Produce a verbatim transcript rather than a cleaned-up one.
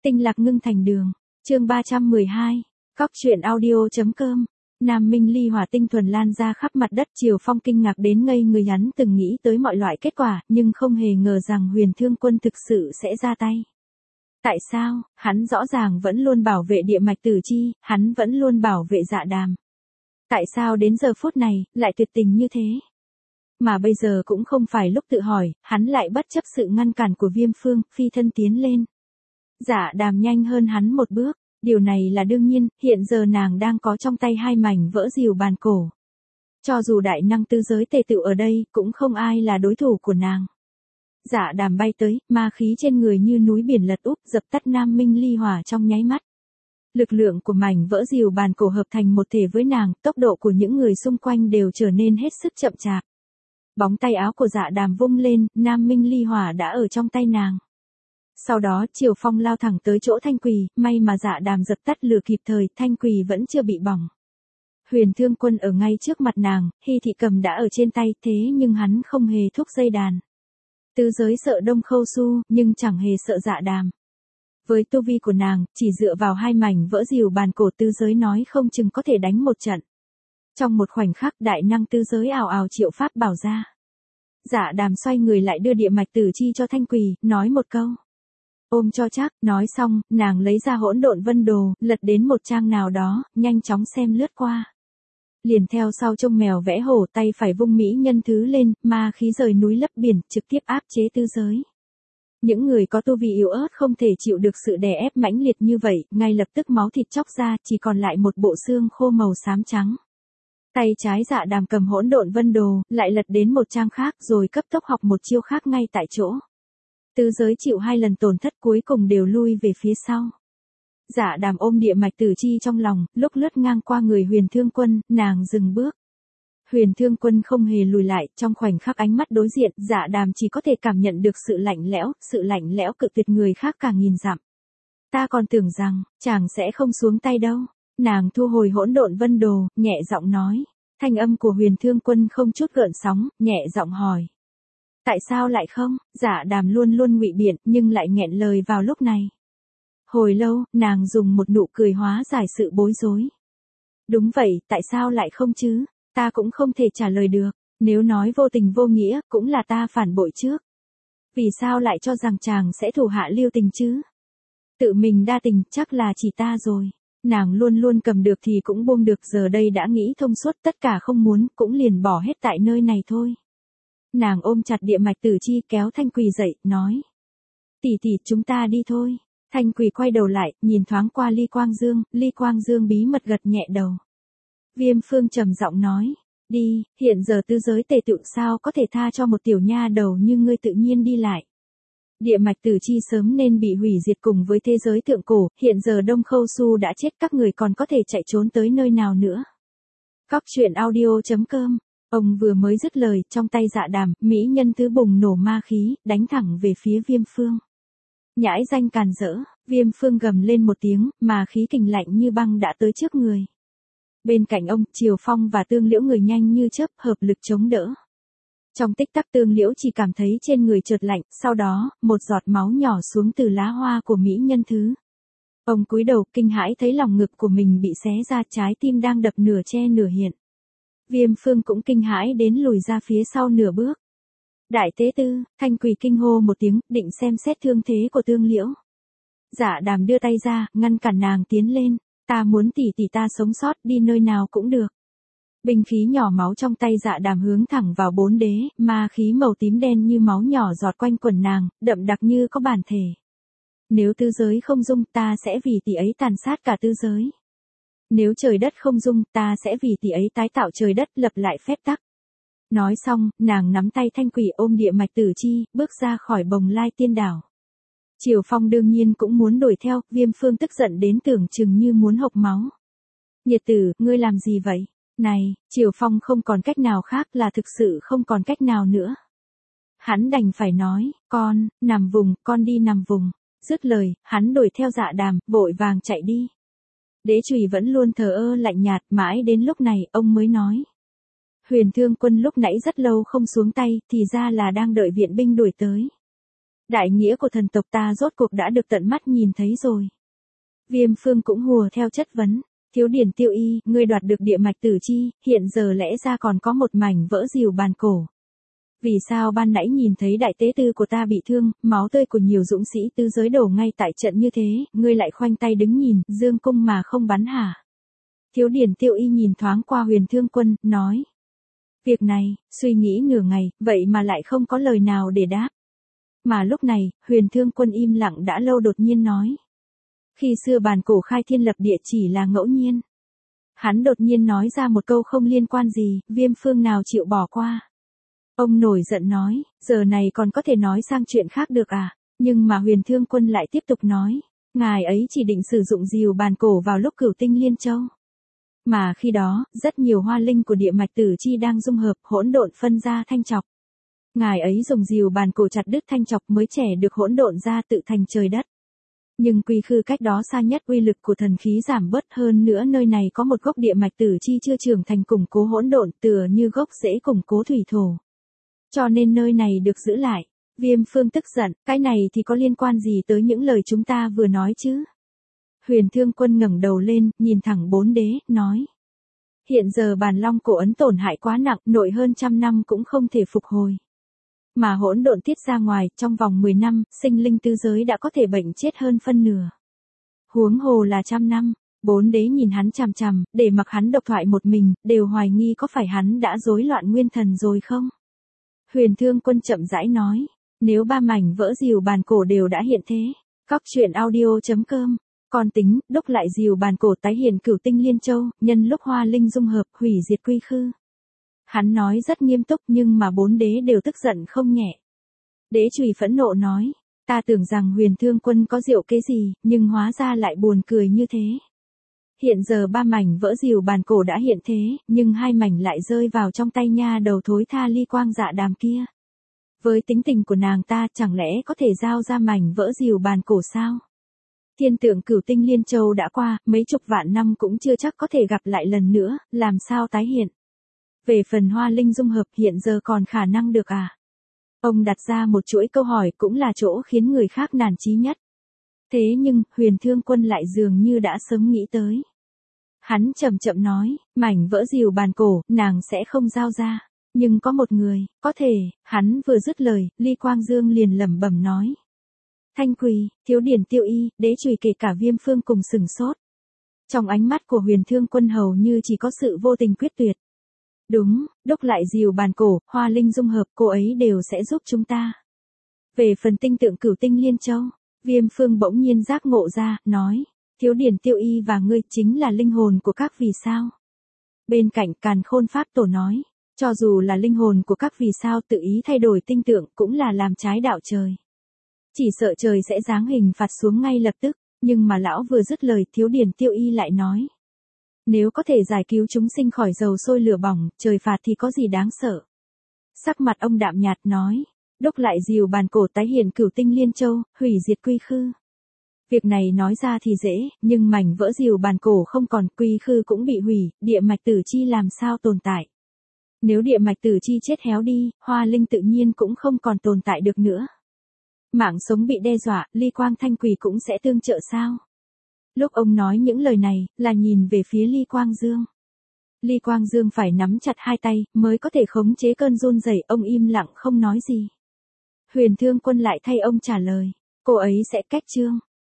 Tinh lạc ngưng thành đường. Chương ba trăm mười hai. Cóc truyện audio.com. Nam Minh ly hỏa tinh thuần lan ra khắp mặt đất. Triều Phong kinh ngạc đến ngây người, hắn từng nghĩ tới mọi loại kết quả, nhưng không hề ngờ rằng Huyền Thương Quân thực sự sẽ ra tay. Tại sao? Hắn rõ ràng vẫn luôn bảo vệ địa mạch tử chi, hắn vẫn luôn bảo vệ Dạ Đàm. Tại sao đến giờ phút này, lại tuyệt tình như thế? Mà bây giờ cũng không phải lúc tự hỏi, hắn lại bất chấp sự ngăn cản của Viêm Phương, phi thân tiến lên. Dạ Đàm nhanh hơn hắn một bước, điều này là đương nhiên, hiện giờ nàng đang có trong tay hai mảnh vỡ rìu bàn cổ. Cho dù đại năng tư giới tề tựu ở đây, cũng không ai là đối thủ của nàng. Dạ Đàm bay tới, ma khí trên người như núi biển lật úp, dập tắt Nam Minh ly hỏa trong nháy mắt. Lực lượng của mảnh vỡ rìu bàn cổ hợp thành một thể với nàng, tốc độ của những người xung quanh đều trở nên hết sức chậm chạp. Bóng tay áo của Dạ Đàm vung lên, Nam Minh ly hỏa đã ở trong tay nàng. Sau đó Triều Phong lao thẳng tới chỗ Thanh Quỳ, may mà Dạ Đàm dập tắt lửa kịp thời, Thanh Quỳ vẫn chưa bị bỏng. Huyền Thương Quân ở ngay trước mặt nàng, Hy Thị Cầm đã ở trên tay, thế nhưng hắn không hề thúc dây đàn. Tứ giới sợ Đông Khâu Su, nhưng chẳng hề sợ Dạ Đàm. Với tu vi của nàng, chỉ dựa vào hai mảnh vỡ rìu bàn cổ tứ giới nói không chừng có thể đánh một trận. Trong một khoảnh khắc đại năng tứ giới ào ào triệu pháp bảo ra. Dạ Đàm xoay người lại đưa địa mạch tử chi cho Thanh Quỳ, nói một câu. Ôm cho chắc, nói xong, nàng lấy ra hỗn độn vân đồ, lật đến một trang nào đó, nhanh chóng xem lướt qua. Liền theo sau trông mèo vẽ hổ, tay phải vung mỹ nhân thứ lên, ma khí rời núi lấp biển, trực tiếp áp chế tứ giới. Những người có tu vi yếu ớt không thể chịu được sự đè ép mãnh liệt như vậy, ngay lập tức máu thịt chóc ra, chỉ còn lại một bộ xương khô màu xám trắng. Tay trái Dạ Đàm cầm hỗn độn vân đồ, lại lật đến một trang khác, rồi cấp tốc học một chiêu khác ngay tại chỗ. Tứ giới chịu hai lần tổn thất, cuối cùng đều lui về phía sau. Dạ Đàm ôm địa mạch tử chi trong lòng, lúc lướt ngang qua người Huyền Thương Quân, nàng dừng bước. Huyền Thương Quân không hề lùi lại, trong khoảnh khắc ánh mắt đối diện, Dạ Đàm chỉ có thể cảm nhận được sự lạnh lẽo, sự lạnh lẽo cự tuyệt người khác cả nghìn dặm. Ta còn tưởng rằng, chàng sẽ không xuống tay đâu. Nàng thu hồi hỗn độn vân đồ, nhẹ giọng nói. Thanh âm của Huyền Thương Quân không chút gợn sóng, nhẹ giọng hỏi. Tại sao lại không? Dạ Đàm luôn luôn ngụy biện, nhưng lại nghẹn lời vào lúc này. Hồi lâu, nàng dùng một nụ cười hóa giải sự bối rối. Đúng vậy, tại sao lại không chứ? Ta cũng không thể trả lời được. Nếu nói vô tình vô nghĩa, cũng là ta phản bội trước. Vì sao lại cho rằng chàng sẽ thủ hạ lưu tình chứ? Tự mình đa tình, chắc là chỉ ta rồi. Nàng luôn luôn cầm được thì cũng buông được, giờ đây đã nghĩ thông suốt, tất cả không muốn, cũng liền bỏ hết tại nơi này thôi. Nàng ôm chặt địa mạch tử chi, kéo Thanh Quỳ dậy, nói. Tỷ tỷ, chúng ta đi thôi. Thanh Quỳ quay đầu lại, nhìn thoáng qua Ly Quang Dương, Ly Quang Dương bí mật gật nhẹ đầu. Viêm Phương trầm giọng nói. Đi, hiện giờ tứ giới tề tựu, sao có thể tha cho một tiểu nha đầu như ngươi tự nhiên đi lại. Địa mạch tử chi sớm nên bị hủy diệt cùng với thế giới thượng cổ, hiện giờ Đông Khâu Su đã chết, các người còn có thể chạy trốn tới nơi nào nữa. Cóc truyện audio.com. Ông vừa mới dứt lời, trong tay Dạ Đàm, mỹ nhân thứ bùng nổ ma khí, đánh thẳng về phía Viêm Phương. Nhãi danh càn rỡ, Viêm Phương gầm lên một tiếng, mà khí kình lạnh như băng đã tới trước người. Bên cạnh ông, Triều Phong và Tương Liễu người nhanh như chớp, hợp lực chống đỡ. Trong tích tắc Tương Liễu chỉ cảm thấy trên người chợt lạnh, sau đó, một giọt máu nhỏ xuống từ lá hoa của mỹ nhân thứ. Ông cúi đầu, kinh hãi thấy lòng ngực của mình bị xé ra, trái tim đang đập nửa che nửa hiện. Viêm Phương cũng kinh hãi đến lùi ra phía sau nửa bước. Đại tế tư, Thanh Quỳ kinh hô một tiếng, định xem xét thương thế của Tương Liễu. Dạ Đàm đưa tay ra, ngăn cản nàng tiến lên. Ta muốn tỷ tỷ ta sống sót, đi nơi nào cũng được. Binh khí nhỏ máu trong tay Dạ Đàm hướng thẳng vào bốn đế, ma khí màu tím đen như máu nhỏ giọt quanh quần nàng, đậm đặc như có bản thể. Nếu tứ giới không dung, ta sẽ vì tỷ ấy tàn sát cả tứ giới. Nếu trời đất không dung, ta sẽ vì tỷ ấy tái tạo trời đất, lập lại phép tắc. Nói xong, nàng nắm tay Thanh Quỳ ôm địa mạch tử chi, bước ra khỏi Bồng Lai Tiên Đảo. Triều Phong đương nhiên cũng muốn đuổi theo, Viêm Phương tức giận đến tưởng chừng như muốn hộc máu. Nhiệt tử, ngươi làm gì vậy? Này, Triều Phong không còn cách nào khác, là thực sự không còn cách nào nữa. Hắn đành phải nói, con, nằm vùng, con đi nằm vùng. Dứt lời, hắn đuổi theo Dạ Đàm, vội vàng chạy đi. Đế Chùy vẫn luôn thờ ơ lạnh nhạt, mãi đến lúc này, ông mới nói. Huyền Thương Quân lúc nãy rất lâu không xuống tay, thì ra là đang đợi viện binh đuổi tới. Đại nghĩa của thần tộc ta rốt cuộc đã được tận mắt nhìn thấy rồi. Viêm Phương cũng hùa theo chất vấn. Thiếu điển Tiêu Y, ngươi đoạt được địa mạch tử chi, hiện giờ lẽ ra còn có một mảnh vỡ rìu bàn cổ. Vì sao ban nãy nhìn thấy đại tế tư của ta bị thương, máu tươi của nhiều dũng sĩ tứ giới đổ ngay tại trận như thế, ngươi lại khoanh tay đứng nhìn, dương cung mà không bắn hả? Thiếu điển Tiêu Y nhìn thoáng qua Huyền Thương Quân, nói. Việc này, suy nghĩ nửa ngày, vậy mà lại không có lời nào để đáp. Mà lúc này, Huyền Thương Quân im lặng đã lâu đột nhiên nói. Khi xưa bàn cổ khai thiên lập địa chỉ là ngẫu nhiên. Hắn đột nhiên nói ra một câu không liên quan gì, Viêm Phương nào chịu bỏ qua. Ông nổi giận nói, giờ này còn có thể nói sang chuyện khác được à, nhưng mà Huyền Thương Quân lại tiếp tục nói, ngài ấy chỉ định sử dụng rìu bàn cổ vào lúc Cửu Tinh Liên Châu. Mà khi đó, rất nhiều hoa linh của địa mạch tử chi đang dung hợp, hỗn độn phân ra thanh trọc. Ngài ấy dùng rìu bàn cổ chặt đứt thanh trọc mới trẻ được hỗn độn ra tự thành trời đất. Nhưng quy khư cách đó xa nhất, uy lực của thần khí giảm bớt, hơn nữa nơi này có một gốc địa mạch tử chi chưa trưởng thành củng cố hỗn độn, tựa như gốc rễ củng cố thủy thổ. Cho nên nơi này được giữ lại. Viêm Phương tức giận, cái này thì có liên quan gì tới những lời chúng ta vừa nói chứ? Huyền Thương Quân ngẩng đầu lên, nhìn thẳng bốn đế, nói. Hiện giờ bàn long cổ ấn tổn hại quá nặng, nội hơn trăm năm cũng không thể phục hồi. Mà hỗn độn tiết ra ngoài, trong vòng mười năm, sinh linh tứ giới đã có thể bệnh chết hơn phân nửa. Huống hồ là trăm năm, bốn đế nhìn hắn chằm chằm, để mặc hắn độc thoại một mình, đều hoài nghi có phải hắn đã rối loạn nguyên thần rồi không? Huyền Thương Quân chậm rãi nói, nếu ba mảnh vỡ rìu bàn cổ đều đã hiện thế, cóc truyện audio chấm com, còn tính, đúc lại rìu bàn cổ tái hiện Cửu Tinh Liên Châu, nhân lúc hoa linh dung hợp, hủy diệt quy khư. Hắn nói rất nghiêm túc nhưng mà bốn đế đều tức giận không nhẹ. Đế Chùy phẫn nộ nói, ta tưởng rằng Huyền Thương Quân có diệu kế gì, nhưng hóa ra lại buồn cười như thế. Hiện giờ ba mảnh vỡ rìu bàn cổ đã hiện thế, nhưng hai mảnh lại rơi vào trong tay nha đầu thối tha Ly Quang Dạ Đàm kia. Với tính tình của nàng ta, chẳng lẽ có thể giao ra mảnh vỡ rìu bàn cổ sao? Thiên tượng Cửu Tinh Liên Châu đã qua, mấy chục vạn năm cũng chưa chắc có thể gặp lại lần nữa, làm sao tái hiện? Về phần hoa linh dung hợp hiện giờ còn khả năng được à? Ông đặt ra một chuỗi câu hỏi cũng là chỗ khiến người khác nản chí nhất. Thế nhưng, Huyền Thương Quân lại dường như đã sớm nghĩ tới. Hắn chậm chậm nói, mảnh vỡ rìu bàn cổ, nàng sẽ không giao ra. Nhưng có một người, có thể, hắn vừa dứt lời, Ly Quang Dương liền lẩm bẩm nói. Thanh Quỳ, Thiếu điển Tiêu Y, Đế Chùy kể cả Viêm Phương cùng sừng sốt. Trong ánh mắt của Huyền Thương Quân hầu như chỉ có sự vô tình quyết tuyệt. Đúng, đúc lại rìu bàn cổ, hoa linh dung hợp, cô ấy đều sẽ giúp chúng ta. Về phần tinh tượng Cửu Tinh Liên Châu, Viêm Phương bỗng nhiên giác ngộ ra, nói, Thiếu điển Tiêu Y và ngươi chính là linh hồn của các vì sao. Bên cạnh Càn Khôn Pháp Tổ nói, cho dù là linh hồn của các vì sao tự ý thay đổi tinh tượng cũng là làm trái đạo trời. Chỉ sợ trời sẽ giáng hình phạt xuống ngay lập tức, nhưng mà lão vừa dứt lời Thiếu điển Tiêu Y lại nói. Nếu có thể giải cứu chúng sinh khỏi dầu sôi lửa bỏng, trời phạt thì có gì đáng sợ. Sắc mặt ông đạm nhạt nói, đúc lại rìu bàn cổ tái hiện Cửu Tinh Liên Châu, hủy diệt quy khư. Việc này nói ra thì dễ, nhưng mảnh vỡ rìu bàn cổ không còn, quy khư cũng bị hủy, địa mạch tử chi làm sao tồn tại. Nếu địa mạch tử chi chết héo đi, hoa linh tự nhiên cũng không còn tồn tại được nữa. Mạng sống bị đe dọa, Ly Quang Thanh Quỳ cũng sẽ tương trợ sao? Lúc ông nói những lời này, là nhìn về phía Ly Quang Dương. Ly Quang Dương phải nắm chặt hai tay, mới có thể khống chế cơn run rẩy, ông im lặng không nói gì. Huyền Thương Quân lại thay ông trả lời, cô ấy sẽ cách chương.